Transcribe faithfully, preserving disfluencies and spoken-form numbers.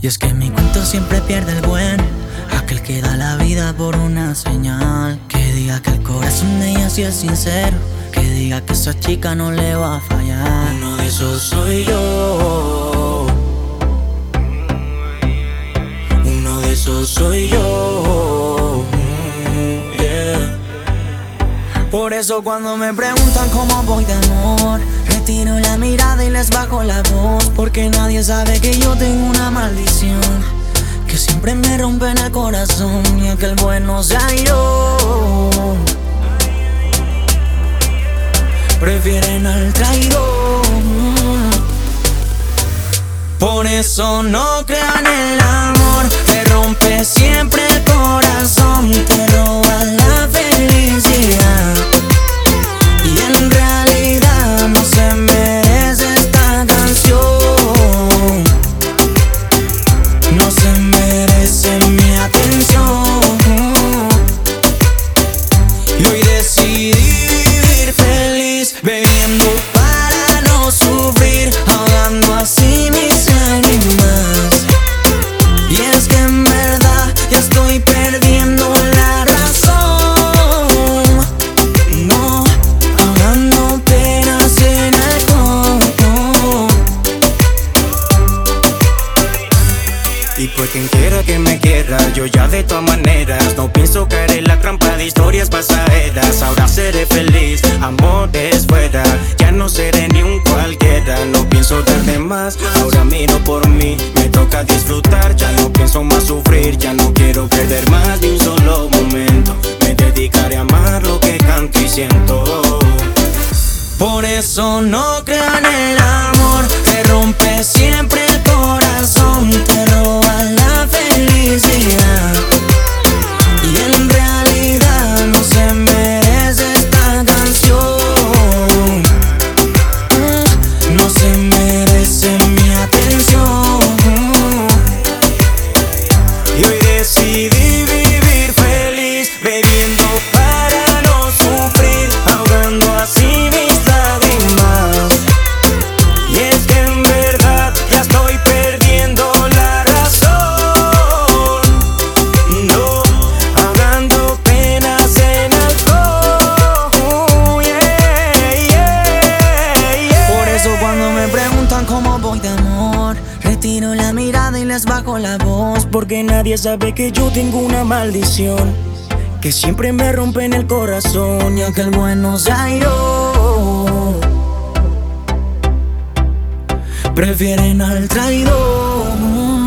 es que mi cuento siempre pierde el buen, aquel que da la vida por una señal. Que diga que el corazón de ella sí es sincero, que diga que esa chica no le va a fallar. Uno de esos soy yo, uno de esos soy yo, yeah. Por eso cuando me preguntan cómo voy de amor, retiro la mirada y les bajo la voz, porque nadie sabe que yo tengo una maldición que siempre me rompe en el corazón, y aquel bueno sea yo. Prefieren al traidor. Por eso no crean el amor, te rompe siempre el corazón, te roba la felicidad, y en realidad no se merece esta canción, no se merece mi atención. Y hoy decidí vivir feliz, bebiendo para no sufrir, ahogando así mis lágrimas. Y es que en verdad ya estoy perdiendo la razón, no, ahogando penas en alcohol. Y por quien quiera que me quiera, yo ya de todas maneras no pienso caer en la trampa de historias pasajeras. Ahora seré feliz, amores fuera, ya no seré ni un cualquiera. No pienso dar de más, ahora miro por mí, me toca disfrutar. Ya no pienso más sufrir, ya no quiero perder más ni un solo momento. Me dedicaré a amar lo que canto y siento. Por eso no crean el amor, te rompe siempre el corazón, te roba la felicidad, y en realidad no se merece esta canción, no se merece mi atención. Y hoy decidí vivir feliz, bebiendo para no sufrir, ahogando así mis lágrimas. Y es que en verdad ya estoy perdiendo la razón, no, ahogando penas en alcohol, yeah, yeah, yeah. Por eso cuando me preguntan cómo voy de amor, retiro la mirada y les bajo la voz, Porque nadie sabe que yo tengo una maldición que siempre me rompe en el corazón, y aquel bueno sea yo. Prefieren al traidor.